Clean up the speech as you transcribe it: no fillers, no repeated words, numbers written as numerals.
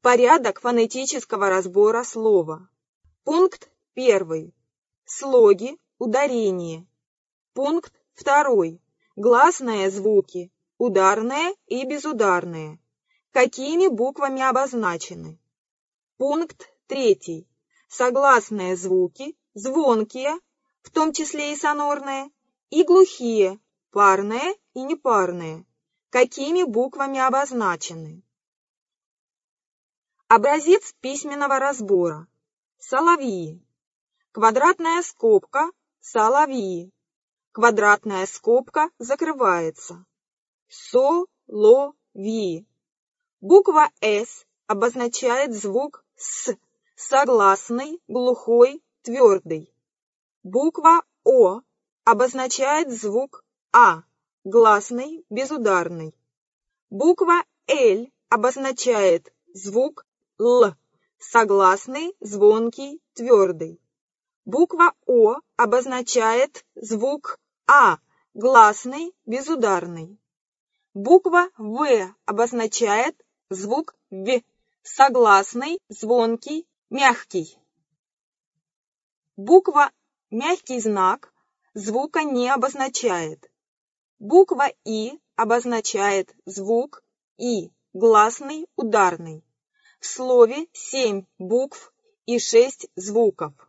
Порядок фонетического разбора слова. Пункт 1. Слоги, ударение. Пункт 2. Гласные звуки, ударные и безударные. Какими буквами обозначены? Пункт 3. Согласные звуки, звонкие, в том числе и сонорные, и глухие, парные и непарные. Какими буквами обозначены? Образец письменного разбора. Соловьи. Квадратная скобка – соловьи. Квадратная скобка закрывается. Соловьи. Буква «С» обозначает звук «С», согласный, глухой, твердый. Буква «О» обозначает звук «А», гласный, безударный. Буква «Л» обозначает звук «Л», согласный, звонкий, твердый. Буква «О» обозначает звук «А», гласный, безударный. Буква «В» обозначает звук «В», согласный, звонкий, мягкий. Буква «Мягкий знак» звука не обозначает. Буква «И» обозначает звук «И», гласный, ударный. В слове 7 букв и 6 звуков.